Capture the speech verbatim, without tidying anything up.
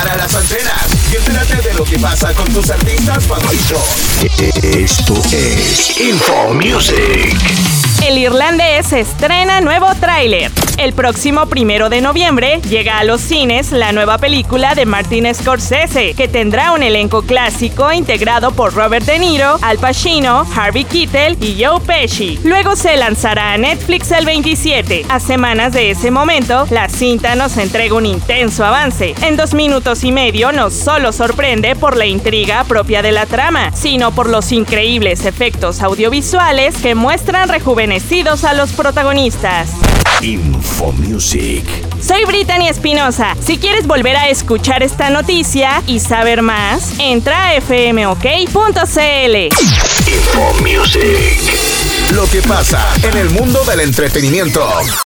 para las antenas y entérate de lo que pasa con tus artistas favoritos. Esto es Info Music. El irlandés estrena nuevo tráiler. El próximo primero de noviembre llega a los cines la nueva película de Martin Scorsese, que tendrá un elenco clásico integrado por Robert De Niro, Al Pacino, Harvey Keitel y Joe Pesci. Luego se lanzará a Netflix el veintisiete. A semanas de ese momento, la cinta nos entrega un intenso avance. En dos minutos y medio no solo sorprende por la intriga propia de la trama, sino por los increíbles efectos audiovisuales que muestran rejuvenecidos a los protagonistas. Info Music. Soy Brittany Espinosa. Si quieres volver a escuchar esta noticia y saber más, entra a f m o k punto c l. Info Music. Lo que pasa en el mundo del entretenimiento.